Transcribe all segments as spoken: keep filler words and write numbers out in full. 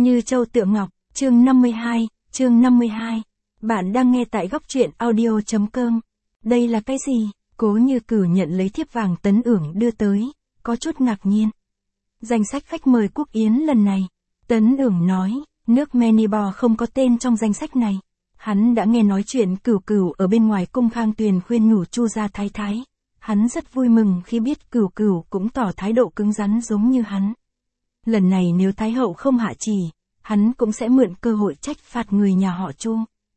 Như châu tựa ngọc, chương năm mươi hai, chương năm mươi hai. Bạn đang nghe tại góc truyện audio.com. Đây là cái gì? Cố Như Cửu nhận lấy thiếp vàng Tấn Ưởng đưa tới, có chút ngạc nhiên. Danh sách khách mời Quốc Yến lần này. Tấn Ưởng nói, nước Manibor không có tên trong danh sách này. Hắn đã nghe nói chuyện Cửu Cửu ở bên ngoài cung Khang Tuyền khuyên nhủ Chu gia thái thái. Hắn rất vui mừng khi biết Cửu Cửu cũng tỏ thái độ cứng rắn giống như hắn. Lần này nếu Thái hậu không hạ chỉ, hắn cũng sẽ mượn cơ hội trách phạt người nhà họ Chu.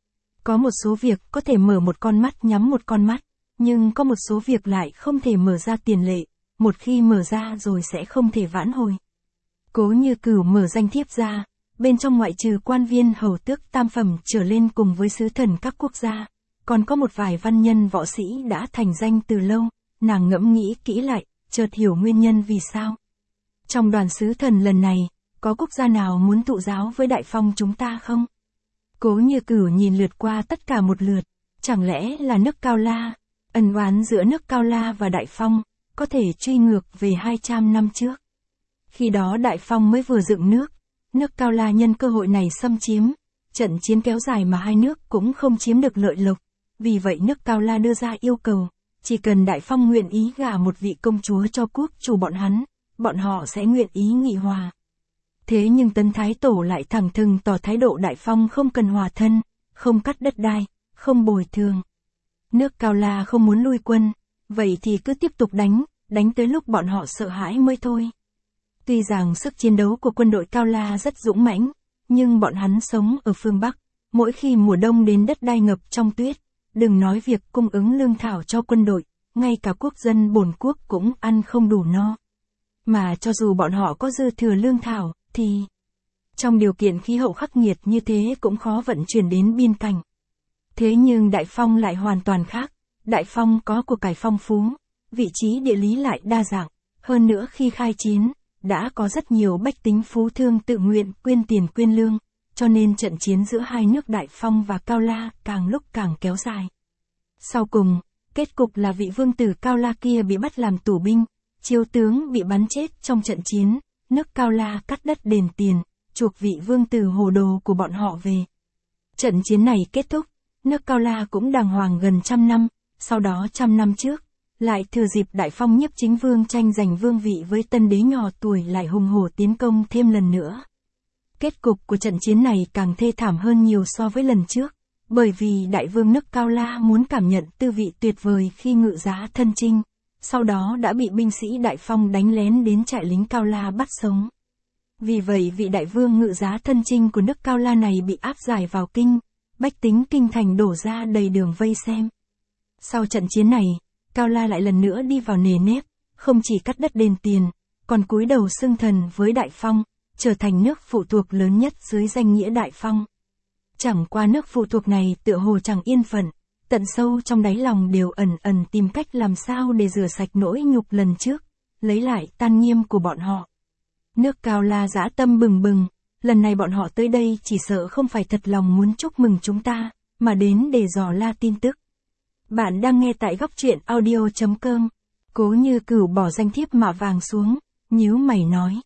Có một số việc có thể mở một con mắt nhắm một con mắt, nhưng có một số việc lại không thể mở ra tiền lệ, một khi mở ra rồi sẽ không thể vãn hồi. Cố Như Cửu mở danh thiếp ra, bên trong ngoại trừ quan viên hầu tước tam phẩm trở lên cùng với sứ thần các quốc gia, còn có một vài văn nhân võ sĩ đã thành danh từ lâu, nàng ngẫm nghĩ kỹ lại, chợt hiểu nguyên nhân vì sao. Trong đoàn sứ thần lần này, có quốc gia nào muốn tụ giáo với Đại Phong chúng ta không? Cố Như Cửu nhìn lượt qua tất cả một lượt, chẳng lẽ là nước Cao La? Ân oán giữa nước Cao La và Đại Phong, có thể truy ngược về hai trăm năm trước. Khi đó Đại Phong mới vừa dựng nước, nước Cao La nhân cơ hội này xâm chiếm, trận chiến kéo dài mà hai nước cũng không chiếm được lợi lộc. Vì vậy nước Cao La đưa ra yêu cầu, chỉ cần Đại Phong nguyện ý gả một vị công chúa cho quốc chủ bọn hắn, bọn họ sẽ nguyện ý nghị hòa. Thế nhưng Tấn Thái Tổ lại thẳng thừng tỏ thái độ Đại Phong không cần hòa thân, không cắt đất đai, không bồi thường. Nước Cao La không muốn lui quân, vậy thì cứ tiếp tục đánh, đánh tới lúc bọn họ sợ hãi mới thôi. Tuy rằng sức chiến đấu của quân đội Cao La rất dũng mãnh, nhưng bọn hắn sống ở phương Bắc, mỗi khi mùa đông đến đất đai ngập trong tuyết, đừng nói việc cung ứng lương thảo cho quân đội, ngay cả quốc dân bổn quốc cũng ăn không đủ no. Mà cho dù bọn họ có dư thừa lương thảo, thì trong điều kiện khí hậu khắc nghiệt như thế cũng khó vận chuyển đến biên cảnh. Thế nhưng Đại Phong lại hoàn toàn khác, Đại Phong có của cải phong phú, vị trí địa lý lại đa dạng, hơn nữa khi khai chiến, đã có rất nhiều bách tính phú thương tự nguyện quyên tiền quyên lương, cho nên trận chiến giữa hai nước Đại Phong và Cao La càng lúc càng kéo dài. Sau cùng, kết cục là vị vương tử Cao La kia bị bắt làm tù binh, chiếu tướng bị bắn chết trong trận chiến, nước Cao La cắt đất đền tiền, chuộc vị vương tử hồ đồ của bọn họ về. Trận chiến này kết thúc, nước Cao La cũng đàng hoàng gần trăm năm, sau đó trăm năm trước, lại thừa dịp Đại Phong Nhiếp Chính Vương tranh giành vương vị với tân đế nhỏ tuổi lại hùng hổ tiến công thêm lần nữa. Kết cục của trận chiến này càng thê thảm hơn nhiều so với lần trước, bởi vì đại vương nước Cao La muốn cảm nhận tư vị tuyệt vời khi ngự giá thân chinh, sau đó đã bị binh sĩ Đại Phong đánh lén đến trại lính Cao La bắt sống. Vì vậy vị đại vương ngự giá thân chinh của nước Cao La này bị áp giải vào kinh, bách tính kinh thành đổ ra đầy đường vây xem. Sau trận chiến này, Cao La lại lần nữa đi vào nề nếp, không chỉ cắt đất đền tiền, còn cúi đầu xưng thần với Đại Phong, trở thành nước phụ thuộc lớn nhất dưới danh nghĩa Đại Phong. Chẳng qua nước phụ thuộc này tựa hồ chẳng yên phận, tận sâu trong đáy lòng đều ẩn ẩn tìm cách làm sao để rửa sạch nỗi nhục lần trước, lấy lại tan nghiêm của bọn họ. Nước Cao La dã tâm bừng bừng, lần này bọn họ tới đây chỉ sợ không phải thật lòng muốn chúc mừng chúng ta, mà đến để dò la tin tức. Bạn đang nghe tại góc truyện audio.com. Cố Như Cửu bỏ danh thiếp mạ vàng xuống, nhíu mày nói.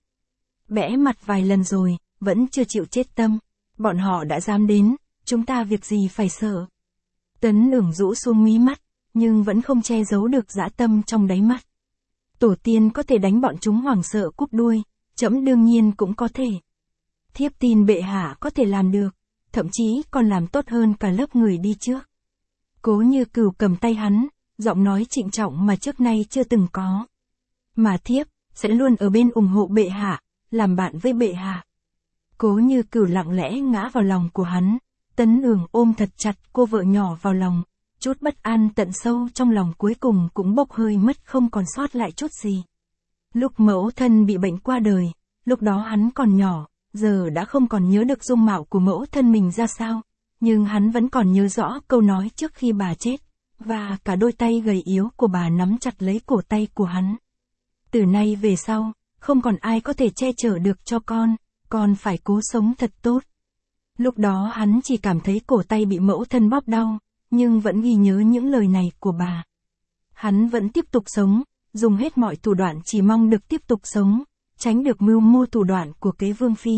Bẽ mặt vài lần rồi, vẫn chưa chịu chết tâm. Bọn họ đã dám đến, chúng ta việc gì phải sợ. Tấn Ưởng rũ xuống mí mắt, nhưng vẫn không che giấu được dã tâm trong đáy mắt. Tổ tiên có thể đánh bọn chúng hoảng sợ cúp đuôi, trẫm đương nhiên cũng có thể. Thiếp tin bệ hạ có thể làm được, thậm chí còn làm tốt hơn cả lớp người đi trước. Cố Như Cửu cầm tay hắn, giọng nói trịnh trọng mà trước nay chưa từng có. Mà thiếp, sẽ luôn ở bên ủng hộ bệ hạ, làm bạn với bệ hạ. Cố Như Cửu lặng lẽ ngã vào lòng của hắn, Tấn Ưởng ôm thật chặt cô vợ nhỏ vào lòng, chút bất an tận sâu trong lòng cuối cùng cũng bốc hơi mất không còn sót lại chút gì. Lúc mẫu thân bị bệnh qua đời, lúc đó hắn còn nhỏ, giờ đã không còn nhớ được dung mạo của mẫu thân mình ra sao, nhưng hắn vẫn còn nhớ rõ câu nói trước khi bà chết, và cả đôi tay gầy yếu của bà nắm chặt lấy cổ tay của hắn. Từ nay về sau, không còn ai có thể che chở được cho con, con phải cố sống thật tốt. Lúc đó hắn chỉ cảm thấy cổ tay bị mẫu thân bóp đau, nhưng vẫn ghi nhớ những lời này của bà. Hắn vẫn tiếp tục sống, dùng hết mọi thủ đoạn chỉ mong được tiếp tục sống, tránh được mưu mô thủ đoạn của kế vương phi,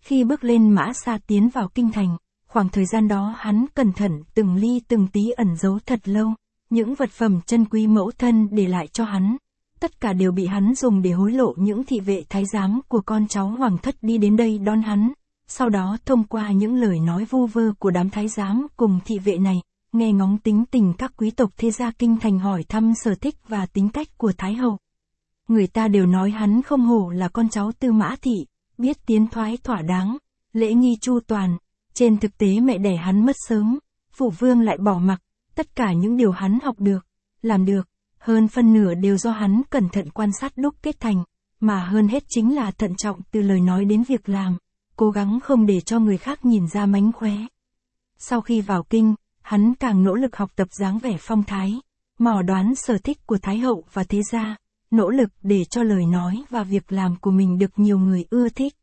Khi bước lên mã xa tiến vào kinh thành, khoảng thời gian đó hắn cẩn thận từng ly từng tí ẩn giấu thật lâu, những vật phẩm chân quý mẫu thân để lại cho hắn. Tất cả đều bị hắn dùng để hối lộ những thị vệ thái giám của con cháu hoàng thất đi đến đây đón hắn. Sau đó thông qua những lời nói vu vơ của đám thái giám cùng thị vệ này, nghe ngóng tính tình các quý tộc thế gia kinh thành hỏi thăm sở thích và tính cách của Thái hậu. Người ta đều nói hắn không hổ là con cháu Tư Mã Thị, biết tiến thoái thỏa đáng, lễ nghi chu toàn. Trên thực tế mẹ đẻ hắn mất sớm, phụ vương lại bỏ mặc, tất cả những điều hắn học được, làm được, hơn phân nửa đều do hắn cẩn thận quan sát đúc kết thành, mà hơn hết chính là thận trọng từ lời nói đến việc làm, cố gắng không để cho người khác nhìn ra mánh khóe. Sau khi vào kinh, hắn càng nỗ lực học tập dáng vẻ phong thái, mò đoán sở thích của Thái hậu và thế gia, nỗ lực để cho lời nói và việc làm của mình được nhiều người ưa thích.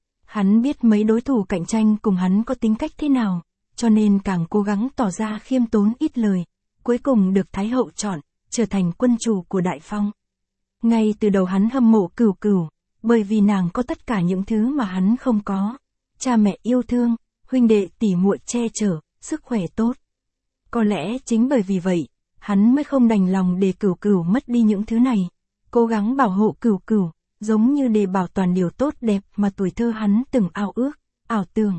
Hắn biết mấy đối thủ cạnh tranh cùng hắn có tính cách thế nào, cho nên càng cố gắng tỏ ra khiêm tốn ít lời, cuối cùng được Thái hậu chọn, trở thành quân chủ của Đại Phong. Ngay từ đầu hắn hâm mộ Cửu Cửu, bởi vì nàng có tất cả những thứ mà hắn không có, cha mẹ yêu thương, huynh đệ tỉ muội che chở, sức khỏe tốt. Có lẽ chính bởi vì vậy, hắn mới không đành lòng để Cửu Cửu mất đi những thứ này, cố gắng bảo hộ Cửu Cửu, giống như để bảo toàn điều tốt đẹp mà tuổi thơ hắn từng ao ước, ảo tưởng.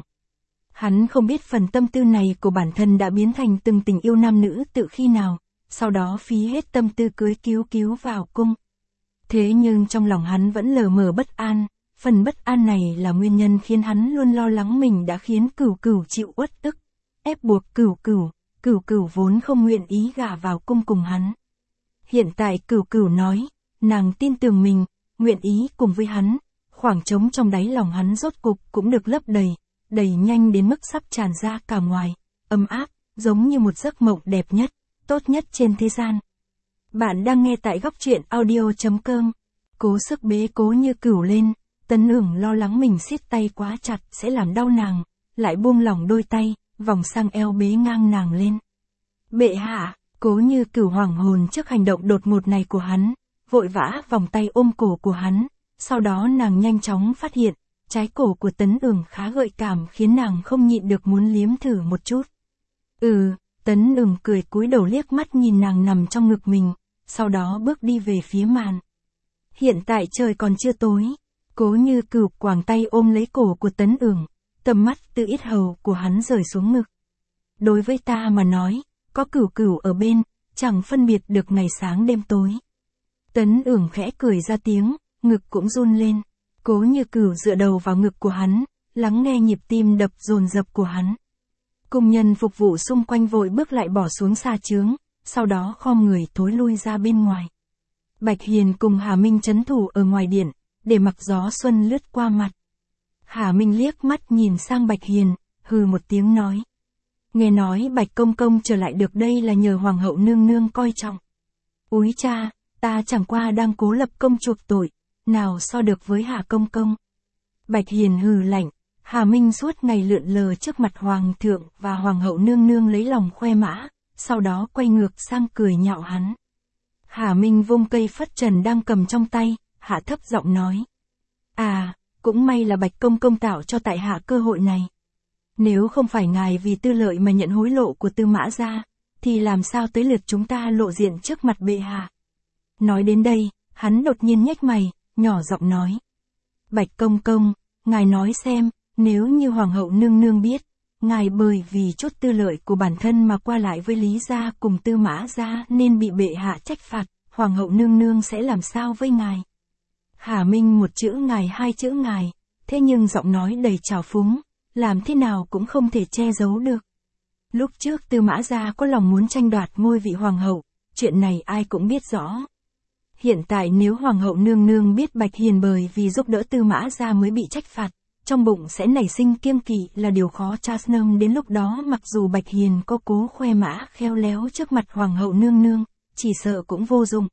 Hắn không biết phần tâm tư này của bản thân đã biến thành từng tình yêu nam nữ tự khi nào, sau đó phí hết tâm tư cưới Cứu Cứu vào cung. Thế nhưng trong lòng hắn vẫn lờ mờ bất an, phần bất an này là nguyên nhân khiến hắn luôn lo lắng mình đã khiến Cửu Cửu chịu uất ức, ép buộc Cửu Cửu, Cửu Cửu vốn không nguyện ý gả vào cung cùng hắn. Hiện tại Cửu Cửu nói, nàng tin tưởng mình, nguyện ý cùng với hắn, khoảng trống trong đáy lòng hắn rốt cục cũng được lấp đầy, đầy nhanh đến mức sắp tràn ra cả ngoài, ấm áp, giống như một giấc mộng đẹp nhất, tốt nhất trên thế gian. Bạn đang nghe tại góc truyện audio chấm com. Cố sức bế Cố Như Cửu lên, Tấn Ưởng lo lắng mình siết tay quá chặt sẽ làm đau nàng, lại buông lỏng đôi tay, vòng sang eo bế ngang nàng lên. Bệ hạ, Cố Như Cửu hoảng hồn trước hành động đột ngột này của hắn, vội vã vòng tay ôm cổ của hắn, sau đó nàng nhanh chóng phát hiện, trái cổ của Tấn Ưởng khá gợi cảm khiến nàng không nhịn được muốn liếm thử một chút. Ừ, Tấn Ưởng cười cúi đầu liếc mắt nhìn nàng nằm trong ngực mình, sau đó bước đi về phía màn. Hiện tại trời còn chưa tối, Cố Như Cửu quàng tay ôm lấy cổ của Tấn Ưởng, tầm mắt từ yết hầu của hắn rời xuống ngực. Đối với ta mà nói, có Cửu Cửu ở bên, chẳng phân biệt được ngày sáng đêm tối. Tấn Ưởng khẽ cười ra tiếng, ngực cũng run lên. Cố Như Cửu dựa đầu vào ngực của hắn, lắng nghe nhịp tim đập dồn dập của hắn. Cung nhân phục vụ xung quanh vội bước lại bỏ xuống xa chướng, sau đó khom người thối lui ra bên ngoài. Bạch Hiền cùng Hà Minh trấn thủ ở ngoài điện, để mặc gió xuân lướt qua mặt. Hà Minh liếc mắt nhìn sang Bạch Hiền, hừ một tiếng nói. Nghe nói Bạch Công Công trở lại được đây là nhờ Hoàng hậu nương nương coi trọng. Úi cha, ta chẳng qua đang cố lập công chuộc tội, nào so được với Hà Công Công. Bạch Hiền hừ lạnh, Hà Minh suốt ngày lượn lờ trước mặt Hoàng thượng và Hoàng hậu nương nương lấy lòng khoe mã, sau đó quay ngược sang cười nhạo hắn. Hà Minh vung cây phất trần đang cầm trong tay, hạ thấp giọng nói. À, cũng may là Bạch Công Công tạo cho tại hạ cơ hội này. Nếu không phải ngài vì tư lợi mà nhận hối lộ của Tư Mã gia, thì làm sao tới lượt chúng ta lộ diện trước mặt bệ hạ. Nói đến đây, hắn đột nhiên nhếch mày, nhỏ giọng nói. Bạch Công Công, ngài nói xem, nếu như Hoàng hậu nương nương biết, ngài bởi vì chút tư lợi của bản thân mà qua lại với Lý gia cùng Tư Mã gia nên bị bệ hạ trách phạt, Hoàng hậu nương nương sẽ làm sao với ngài? Hà Minh một chữ ngài hai chữ ngài, thế nhưng giọng nói đầy trào phúng, làm thế nào cũng không thể che giấu được. Lúc trước Tư Mã gia có lòng muốn tranh đoạt ngôi vị hoàng hậu, chuyện này ai cũng biết rõ. Hiện tại nếu Hoàng hậu nương nương biết Bạch Hiền bởi vì giúp đỡ Tư Mã gia mới bị trách phạt, trong bụng sẽ nảy sinh kiêng kỵ là điều khó trách nông. Đến lúc đó mặc dù Bạch Hiền có cố khoe mã khéo léo trước mặt Hoàng hậu nương nương, chỉ sợ cũng vô dụng.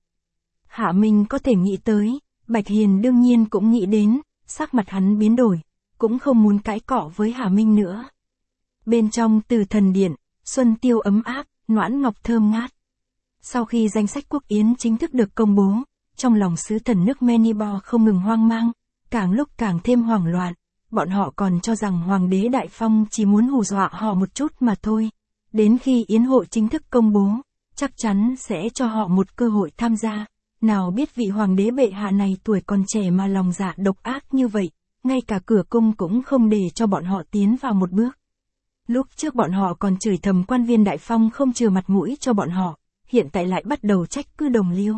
Hạ Minh có thể nghĩ tới, Bạch Hiền đương nhiên cũng nghĩ đến, sắc mặt hắn biến đổi, cũng không muốn cãi cọ với Hạ Minh nữa. Bên trong Từ Thần Điện, xuân tiêu ấm áp, noãn ngọc thơm ngát. Sau khi danh sách quốc yến chính thức được công bố, trong lòng sứ thần nước Menibor không ngừng hoang mang, càng lúc càng thêm hoảng loạn, bọn họ còn cho rằng Hoàng đế Đại Phong chỉ muốn hù dọa họ một chút mà thôi. Đến khi yến hội chính thức công bố, chắc chắn sẽ cho họ một cơ hội tham gia. Nào biết vị Hoàng đế bệ hạ này tuổi còn trẻ mà lòng dạ độc ác như vậy, ngay cả cửa cung cũng không để cho bọn họ tiến vào một bước. Lúc trước bọn họ còn chửi thầm quan viên Đại Phong không chừa mặt mũi cho bọn họ, hiện tại lại bắt đầu trách cứ Đồng Liêu.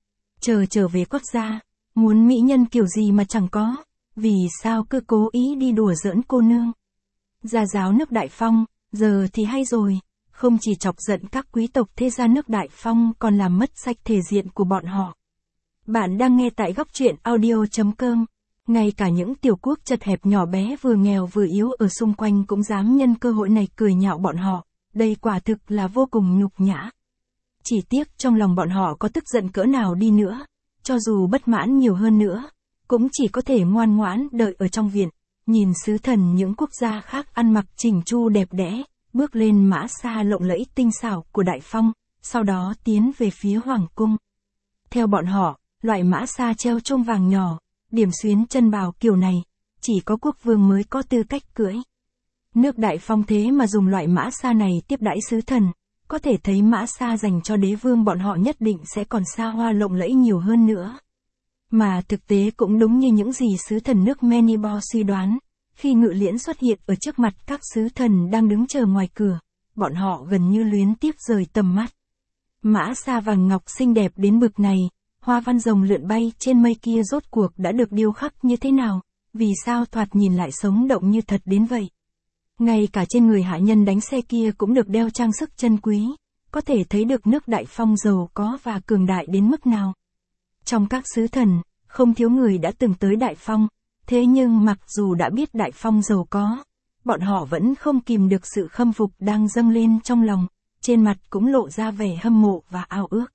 Chờ trở về quốc gia, muốn mỹ nhân kiểu gì mà chẳng có, vì sao cứ cố ý đi đùa giỡn cô nương. Gia giáo nước Đại Phong, giờ thì hay rồi, không chỉ chọc giận các quý tộc thế gia nước Đại Phong còn làm mất sạch thể diện của bọn họ. Bạn đang nghe tại góc truyện audio.com. Ngay cả những tiểu quốc chật hẹp nhỏ bé vừa nghèo vừa yếu ở xung quanh cũng dám nhân cơ hội này cười nhạo bọn họ, đây quả thực là vô cùng nhục nhã. Chỉ tiếc trong lòng bọn họ có tức giận cỡ nào đi nữa, cho dù bất mãn nhiều hơn nữa, cũng chỉ có thể ngoan ngoãn đợi ở trong viện, nhìn sứ thần những quốc gia khác ăn mặc chỉnh chu đẹp đẽ, bước lên mã xa lộng lẫy tinh xảo của Đại Phong, sau đó tiến về phía hoàng cung. Theo bọn họ, loại mã xa treo chuông vàng nhỏ, điểm xuyến chân bào kiểu này, chỉ có quốc vương mới có tư cách cưỡi. Nước Đại Phong thế mà dùng loại mã xa này tiếp đãi sứ thần, có thể thấy mã xa dành cho đế vương bọn họ nhất định sẽ còn xa hoa lộng lẫy nhiều hơn nữa. Mà thực tế cũng đúng như những gì sứ thần nước Menibor suy đoán, khi ngự liễn xuất hiện ở trước mặt các sứ thần đang đứng chờ ngoài cửa, bọn họ gần như luyến tiếc rời tầm mắt. Mã xa vàng ngọc xinh đẹp đến bực này, hoa văn rồng lượn bay trên mây kia rốt cuộc đã được điêu khắc như thế nào, vì sao thoạt nhìn lại sống động như thật đến vậy. Ngay cả trên người hạ nhân đánh xe kia cũng được đeo trang sức chân quý, có thể thấy được nước Đại Phong giàu có và cường đại đến mức nào. Trong các sứ thần, không thiếu người đã từng tới Đại Phong, thế nhưng mặc dù đã biết Đại Phong giàu có, bọn họ vẫn không kìm được sự khâm phục đang dâng lên trong lòng, trên mặt cũng lộ ra vẻ hâm mộ và ao ước.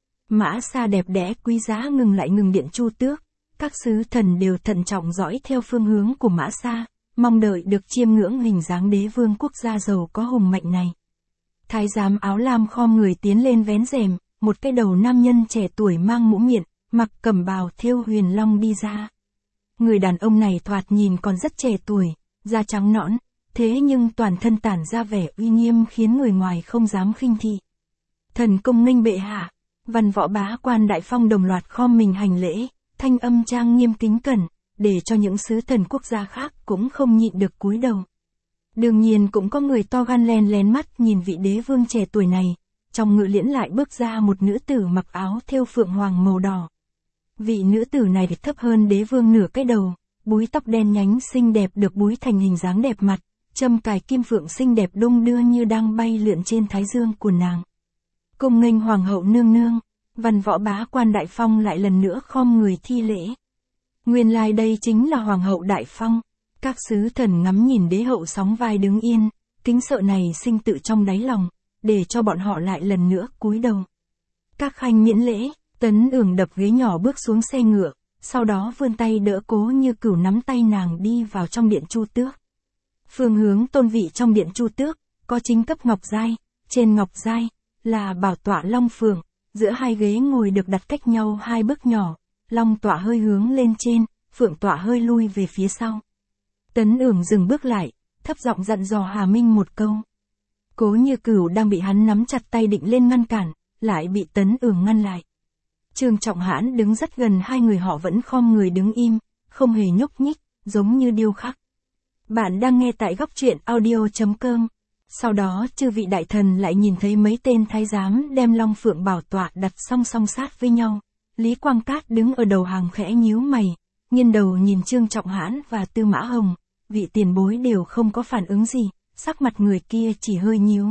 Mã xa đẹp đẽ quý giá ngừng lại ngừng điện Chu Tước, các sứ thần đều thận trọng dõi theo phương hướng của mã xa, mong đợi được chiêm ngưỡng hình dáng đế vương quốc gia giàu có hùng mạnh này. Thái giám áo lam khom người tiến lên vén rèm, một cái đầu nam nhân trẻ tuổi mang mũ miệng, mặc cẩm bào thêu huyền long đi ra. Người đàn ông này thoạt nhìn còn rất trẻ tuổi, da trắng nõn, thế nhưng toàn thân tản ra vẻ uy nghiêm khiến người ngoài không dám khinh thị. Thần công nghênh bệ hạ, văn võ bá quan Đại Phong đồng loạt khom mình hành lễ, thanh âm trang nghiêm kính cẩn, để cho những sứ thần quốc gia khác cũng không nhịn được cúi đầu. Đương nhiên cũng có người to gan len lén mắt nhìn vị đế vương trẻ tuổi này, trong ngự liễn lại bước ra một nữ tử mặc áo thêu phượng hoàng màu đỏ. Vị nữ tử này thấp hơn đế vương nửa cái đầu, búi tóc đen nhánh xinh đẹp được búi thành hình dáng đẹp mặt, châm cài kim phượng xinh đẹp đung đưa như đang bay lượn trên thái dương của nàng. Cung nghênh hoàng hậu nương nương, văn võ bá quan Đại Phong lại lần nữa khom người thi lễ. Nguyên lai đây chính là hoàng hậu Đại Phong. Các sứ thần ngắm nhìn đế hậu sóng vai đứng yên, kính sợ này sinh tự trong đáy lòng, để cho bọn họ lại lần nữa cúi đầu. Các khanh miễn lễ, Tấn Ưởng đập ghế nhỏ bước xuống xe ngựa, sau đó vươn tay đỡ Cố Như Cửu nắm tay nàng đi vào trong điện Chu Tước. Phương hướng tôn vị trong điện Chu Tước, có chính cấp ngọc giai, trên ngọc giai là bảo tọa long phượng, giữa hai ghế ngồi được đặt cách nhau hai bước nhỏ, long tọa hơi hướng lên trên, phượng tọa hơi lui về phía sau. Tấn Ưởng dừng bước lại, thấp giọng dặn dò Hà Minh một câu. Cố Như Cửu đang bị hắn nắm chặt tay định lên ngăn cản, lại bị Tấn Ưởng ngăn lại. Trương Trọng Hãn đứng rất gần hai người họ vẫn khom người đứng im, không hề nhúc nhích, giống như điêu khắc. Bạn đang nghe tại góc truyện audio.com. Sau đó chư vị đại thần lại nhìn thấy mấy tên thái giám đem long phượng bảo tọa đặt song song sát với nhau. Lý Quang Cát đứng ở đầu hàng khẽ nhíu mày, nghiêng đầu nhìn Trương Trọng Hãn và Tư Mã Hồng, vị tiền bối đều không có phản ứng gì, sắc mặt người kia chỉ hơi nhíu.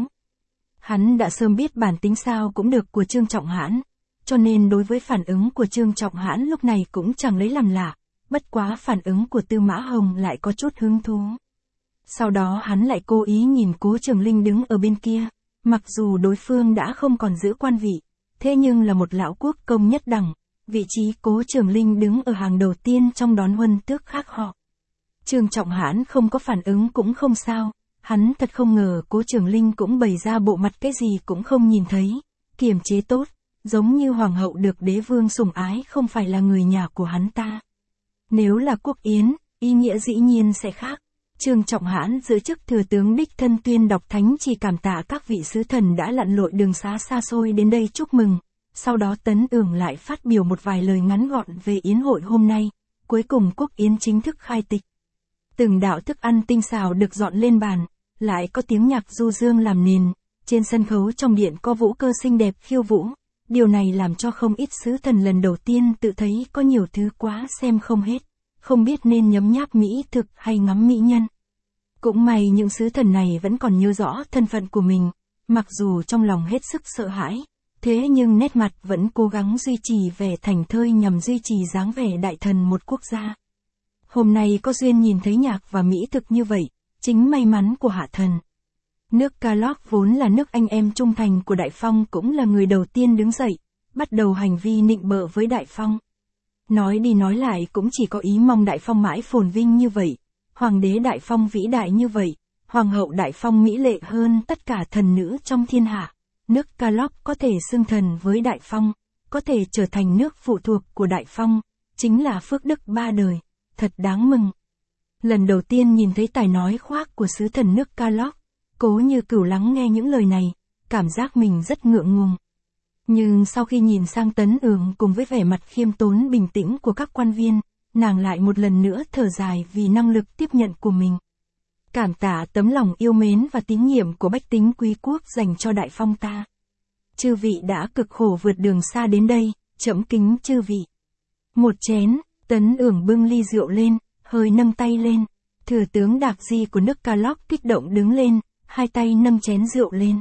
Hắn đã sớm biết bản tính sao cũng được của Trương Trọng Hãn, cho nên đối với phản ứng của Trương Trọng Hãn lúc này cũng chẳng lấy làm lạ, bất quá phản ứng của Tư Mã Hồng lại có chút hứng thú. Sau đó hắn lại cố ý nhìn Cố Trường Linh đứng ở bên kia, mặc dù đối phương đã không còn giữ quan vị, thế nhưng là một lão quốc công nhất đẳng, vị trí Cố Trường Linh đứng ở hàng đầu tiên trong đón huân tước khác họ. Trương Trọng Hãn không có phản ứng cũng không sao, hắn thật không ngờ Cố Trường Linh cũng bày ra bộ mặt cái gì cũng không nhìn thấy, kiềm chế tốt, giống như hoàng hậu được đế vương sủng ái không phải là người nhà của hắn ta. Nếu là quốc yến, ý nghĩa dĩ nhiên sẽ khác. Trương Trọng Hãn giữ chức thừa tướng đích thân tuyên đọc thánh chỉ cảm tạ các vị sứ thần đã lặn lội đường xá xa xôi đến đây chúc mừng. Sau đó Tấn Ưởng lại phát biểu một vài lời ngắn gọn về yến hội hôm nay. Cuối cùng quốc yến chính thức khai tịch. Từng đạo thức ăn tinh xào được dọn lên bàn, lại có tiếng nhạc du dương làm nền. Trên sân khấu trong điện có vũ cơ xinh đẹp khiêu vũ. Điều này làm cho không ít sứ thần lần đầu tiên tự thấy có nhiều thứ quá xem không hết. Không biết nên nhấm nháp mỹ thực hay ngắm mỹ nhân. Cũng may những sứ thần này vẫn còn nhớ rõ thân phận của mình, mặc dù trong lòng hết sức sợ hãi, thế nhưng nét mặt vẫn cố gắng duy trì vẻ thảnh thơi nhằm duy trì dáng vẻ đại thần một quốc gia. Hôm nay có duyên nhìn thấy nhạc và mỹ thực như vậy, chính may mắn của hạ thần. Nước Calóc vốn là nước anh em trung thành của Đại Phong cũng là người đầu tiên đứng dậy, bắt đầu hành vi nịnh bợ với Đại Phong. Nói đi nói lại cũng chỉ có ý mong Đại Phong mãi phồn vinh như vậy, Hoàng đế Đại Phong vĩ đại như vậy, Hoàng hậu Đại Phong mỹ lệ hơn tất cả thần nữ trong thiên hạ. Nước Calóc có thể xưng thần với Đại Phong, có thể trở thành nước phụ thuộc của Đại Phong, chính là phước đức ba đời, thật đáng mừng. Lần đầu tiên nhìn thấy tài nói khoác của sứ thần nước Calóc, Cố Như Cửu lắng nghe những lời này, cảm giác mình rất ngượng ngùng. Nhưng sau khi nhìn sang Tấn Ưởng cùng với vẻ mặt khiêm tốn bình tĩnh của các quan viên, nàng lại một lần nữa thở dài vì năng lực tiếp nhận của mình. Cảm tạ tấm lòng yêu mến và tín nhiệm của bách tính quý quốc dành cho Đại Phong ta. Chư vị đã cực khổ vượt đường xa đến đây, trẫm kính chư vị. Một chén, Tấn Ưởng bưng ly rượu lên, hơi nâng tay lên. Thừa tướng Đạc Di của nước Calóc kích động đứng lên, hai tay nâng chén rượu lên.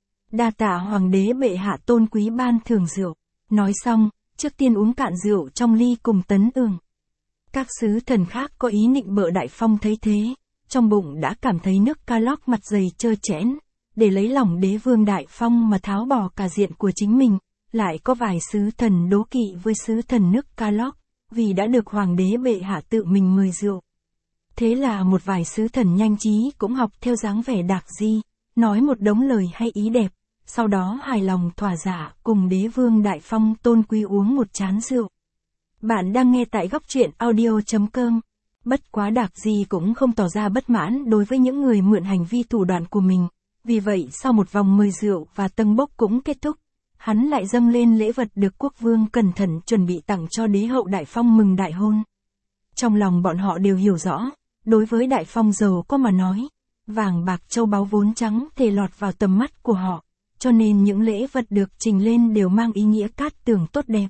Đa tạ hoàng đế bệ hạ tôn quý ban thưởng rượu. Nói xong, trước tiên uống cạn rượu trong ly cùng Tấn Ưởng. Các sứ thần khác có ý nịnh bợ Đại Phong thấy thế, trong bụng đã cảm thấy nước Calóc mặt dày trơ trẽn, để lấy lòng đế vương Đại Phong mà tháo bỏ cả diện của chính mình, lại có vài sứ thần đố kỵ với sứ thần nước Calóc, vì đã được hoàng đế bệ hạ tự mình mời rượu. Thế là một vài sứ thần nhanh trí cũng học theo dáng vẻ Đạc Di, nói một đống lời hay ý đẹp, sau đó hài lòng thỏa dạ cùng đế vương Đại Phong tôn quý uống một chán rượu. Bạn đang nghe tại góc truyện audio chấm com. Bất quá Đạc Di cũng không tỏ ra bất mãn đối với những người mượn hành vi thủ đoạn của mình, vì vậy sau một vòng mời rượu và tâng bốc cũng kết thúc, hắn lại dâng lên lễ vật được quốc vương cẩn thận chuẩn bị tặng cho đế hậu Đại Phong mừng đại hôn. Trong lòng bọn họ đều hiểu rõ, đối với Đại Phong giàu có mà nói, vàng bạc châu báu vốn trắng thể lọt vào tầm mắt của họ, cho nên những lễ vật được trình lên đều mang ý nghĩa cát tường tốt đẹp.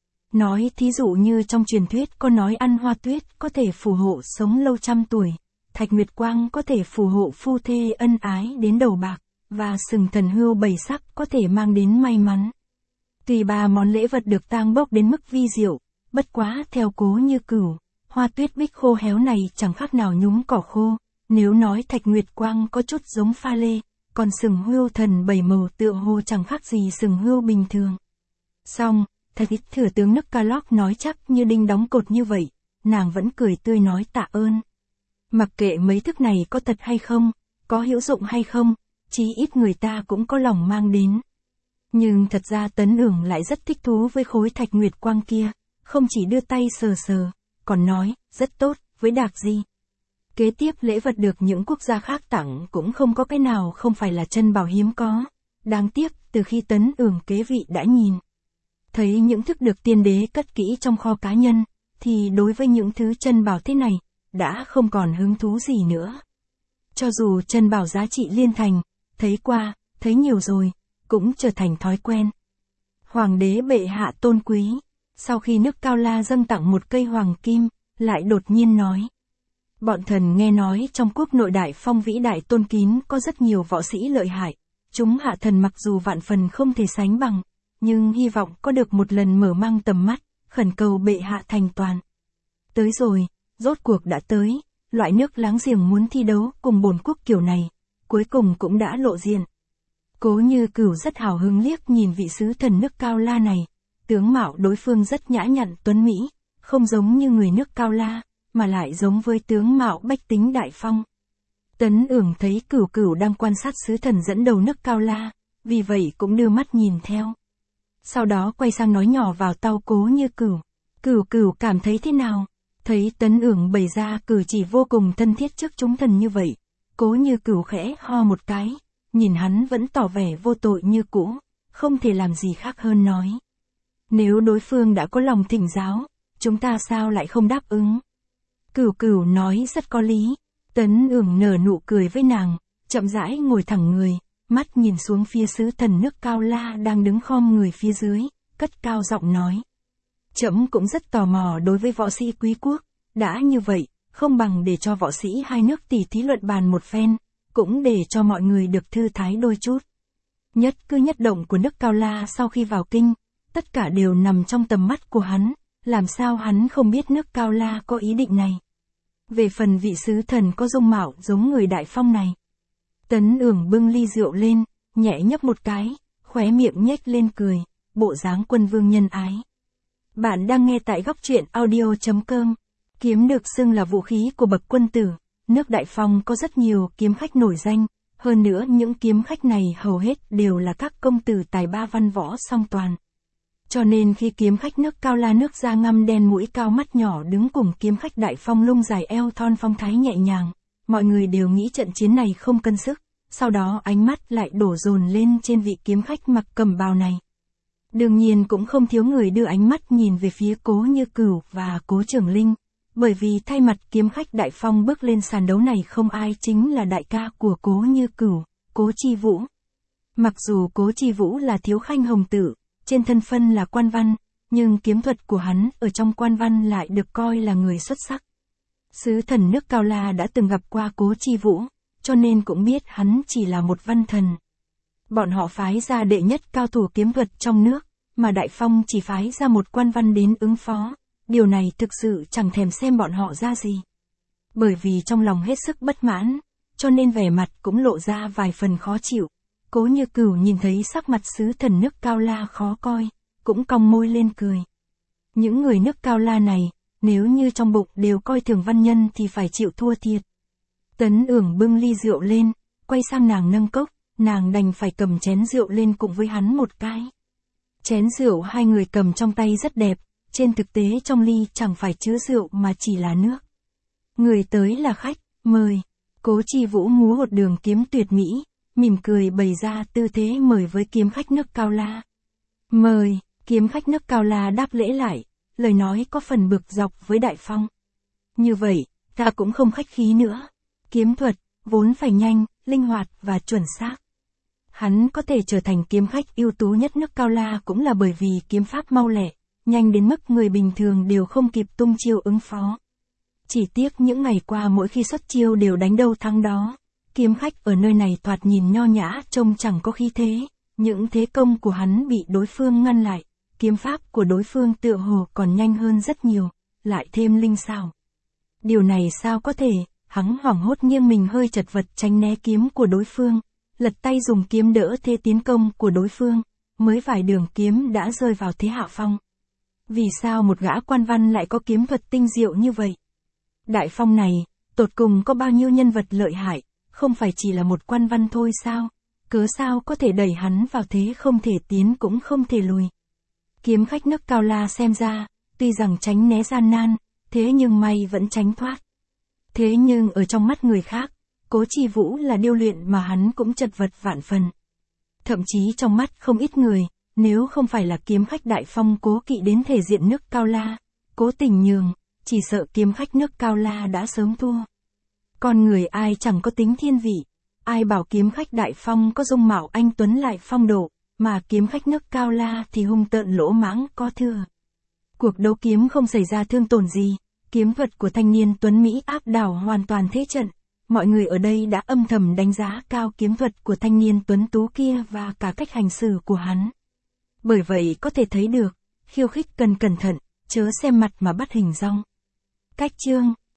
Nói thí dụ như trong truyền thuyết có nói ăn hoa tuyết có thể phù hộ sống lâu trăm tuổi, thạch nguyệt quang có thể phù hộ phu thê ân ái đến đầu bạc, và sừng thần hươu bảy sắc có thể mang đến may mắn. Tùy ba món lễ vật được tang bốc đến mức vi diệu, bất quá theo Cố Như Cửu, hoa tuyết bích khô héo này chẳng khác nào nhúng cỏ khô, nếu nói thạch nguyệt quang có chút giống pha lê, còn sừng hươu thần bảy màu tựa hồ chẳng khác gì sừng hươu bình thường. Xong, thật ít thừa tướng nước Calóc nói chắc như đinh đóng cột như vậy, nàng vẫn cười tươi nói tạ ơn. Mặc kệ mấy thức này có thật hay không, có hữu dụng hay không, chí ít người ta cũng có lòng mang đến. Nhưng thật ra Tấn Ưởng lại rất thích thú với khối thạch nguyệt quang kia, không chỉ đưa tay sờ sờ, còn nói, rất tốt, với Đạc Di. Kế tiếp lễ vật được những quốc gia khác tặng cũng không có cái nào không phải là chân bảo hiếm có. Đáng tiếc, từ khi Tấn Ưởng kế vị đã nhìn thấy những thức được tiên đế cất kỹ trong kho cá nhân, thì đối với những thứ chân bảo thế này, đã không còn hứng thú gì nữa. Cho dù chân bảo giá trị liên thành, thấy qua, thấy nhiều rồi, cũng trở thành thói quen. Hoàng đế bệ hạ tôn quý, sau khi nước Cao La dâng tặng một cây hoàng kim, lại đột nhiên nói. Bọn thần nghe nói trong quốc nội Đại Phong vĩ đại tôn kín có rất nhiều võ sĩ lợi hại, chúng hạ thần mặc dù vạn phần không thể sánh bằng, nhưng hy vọng có được một lần mở mang tầm mắt, khẩn cầu bệ hạ thành toàn. Tới rồi, rốt cuộc đã tới, loại nước láng giềng muốn thi đấu cùng bổn quốc kiểu này, cuối cùng cũng đã lộ diện. Cố Như Cửu rất hào hứng liếc nhìn vị sứ thần nước Cao La này, tướng mạo đối phương rất nhã nhặn tuấn mỹ, không giống như người nước Cao La, mà lại giống với tướng mạo bách tính Đại Phong. Tấn Ưởng thấy Cửu Cửu đang quan sát sứ thần dẫn đầu nước Cao La, vì vậy cũng đưa mắt nhìn theo. Sau đó quay sang nói nhỏ vào tai Cố Như Cửu. Cửu Cửu cảm thấy thế nào? Thấy Tấn Ưởng bày ra cử chỉ vô cùng thân thiết trước chúng thần như vậy, Cố Như Cửu khẽ ho một cái, nhìn hắn vẫn tỏ vẻ vô tội như cũ, không thể làm gì khác hơn nói. Nếu đối phương đã có lòng thỉnh giáo, chúng ta sao lại không đáp ứng? Cửu Cửu nói rất có lý. Tấn Ưởng nở nụ cười với nàng, chậm rãi ngồi thẳng người, mắt nhìn xuống phía sứ thần nước Cao La đang đứng khom người phía dưới, cất cao giọng nói. Trẫm cũng rất tò mò đối với võ sĩ quý quốc, đã như vậy, không bằng để cho võ sĩ hai nước tỉ thí luận bàn một phen, cũng để cho mọi người được thư thái đôi chút. Nhất cư nhất động của nước Cao La sau khi vào kinh, tất cả đều nằm trong tầm mắt của hắn, làm sao hắn không biết nước Cao La có ý định này. Về phần vị sứ thần có dung mạo giống người Đại Phong này. Tấn Ưởng bưng ly rượu lên, nhẹ nhấp một cái, khóe miệng nhếch lên cười, bộ dáng quân vương nhân ái. Bạn đang nghe tại góc truyện audio chấm com. Kiếm được xưng là vũ khí của bậc quân tử, nước Đại Phong có rất nhiều kiếm khách nổi danh, hơn nữa những kiếm khách này hầu hết đều là các công tử tài ba văn võ song toàn. Cho nên khi kiếm khách nước Cao La nước da ngăm đen mũi cao mắt nhỏ đứng cùng kiếm khách Đại Phong lung dài eo thon phong thái nhẹ nhàng, mọi người đều nghĩ trận chiến này không cân sức, sau đó ánh mắt lại đổ dồn lên trên vị kiếm khách mặc cẩm bào này. Đương nhiên cũng không thiếu người đưa ánh mắt nhìn về phía Cố Như Cửu và Cố Trường Linh, bởi vì thay mặt kiếm khách Đại Phong bước lên sàn đấu này không ai chính là đại ca của Cố Như Cửu, Cố Chi Vũ. Mặc dù Cố Chi Vũ là thiếu khanh hồng tử, trên thân phân là quan văn, nhưng kiếm thuật của hắn ở trong quan văn lại được coi là người xuất sắc. Sứ thần nước Cao La đã từng gặp qua Cố Chi Vũ, cho nên cũng biết hắn chỉ là một văn thần. Bọn họ phái ra đệ nhất cao thủ kiếm thuật trong nước, mà Đại Phong chỉ phái ra một quan văn đến ứng phó, điều này thực sự chẳng thèm xem bọn họ ra gì. Bởi vì trong lòng hết sức bất mãn, cho nên vẻ mặt cũng lộ ra vài phần khó chịu. Cố Như Cửu nhìn thấy sắc mặt sứ thần nước Cao La khó coi, cũng cong môi lên cười. Những người nước Cao La này, nếu như trong bụng đều coi thường văn nhân thì phải chịu thua thiệt. Tấn Ưởng bưng ly rượu lên, quay sang nàng nâng cốc, nàng đành phải cầm chén rượu lên cùng với hắn một cái. Chén rượu hai người cầm trong tay rất đẹp, trên thực tế trong ly chẳng phải chứa rượu mà chỉ là nước. Người tới là khách, mời. Cố Chi Vũ múa một đường kiếm tuyệt mỹ, mỉm cười bày ra tư thế mời với kiếm khách nước Cao La. Mời, kiếm khách nước Cao La đáp lễ lại, lời nói có phần bực dọc với Đại Phong. Như vậy, ta cũng không khách khí nữa. Kiếm thuật, vốn phải nhanh, linh hoạt và chuẩn xác. Hắn có thể trở thành kiếm khách ưu tú nhất nước Cao La cũng là bởi vì kiếm pháp mau lẹ, nhanh đến mức người bình thường đều không kịp tung chiêu ứng phó. Chỉ tiếc những ngày qua mỗi khi xuất chiêu đều đánh đâu thắng đó. Kiếm khách ở nơi này thoạt nhìn nho nhã trông chẳng có khí thế, những thế công của hắn bị đối phương ngăn lại, kiếm pháp của đối phương tựa hồ còn nhanh hơn rất nhiều, lại thêm linh xảo. Điều này sao có thể, hắn hoảng hốt nghiêng mình hơi chật vật tránh né kiếm của đối phương, lật tay dùng kiếm đỡ thế tiến công của đối phương, mới vài đường kiếm đã rơi vào thế hạ phong. Vì sao một gã quan văn lại có kiếm thuật tinh diệu như vậy? Đại Phong này, tột cùng có bao nhiêu nhân vật lợi hại, không phải chỉ là một quan văn thôi sao? Cớ sao có thể đẩy hắn vào thế không thể tiến cũng không thể lùi? Kiếm khách nước Cao La xem ra, tuy rằng tránh né gian nan, thế nhưng may vẫn tránh thoát. Thế nhưng ở trong mắt người khác, Cố Chi Vũ là điêu luyện mà hắn cũng chật vật vạn phần. Thậm chí trong mắt không ít người, nếu không phải là kiếm khách Đại Phong cố kỵ đến thể diện nước Cao La, cố tình nhường, chỉ sợ kiếm khách nước Cao La đã sớm thua. Con người ai chẳng có tính thiên vị, ai bảo kiếm khách Đại Phong có dung mạo anh tuấn lại phong độ, mà kiếm khách nước Cao La thì hung tợn lỗ mãng có thừa. Cuộc đấu kiếm không xảy ra thương tổn gì, kiếm thuật của thanh niên tuấn Mỹ áp đảo hoàn toàn thế trận. Mọi người ở đây đã âm thầm đánh giá cao kiếm thuật của thanh niên tuấn tú kia và cả cách hành xử của hắn. Bởi vậy có thể thấy được, khiêu khích cần cẩn thận, chớ xem mặt mà bắt hình dong. Cách chương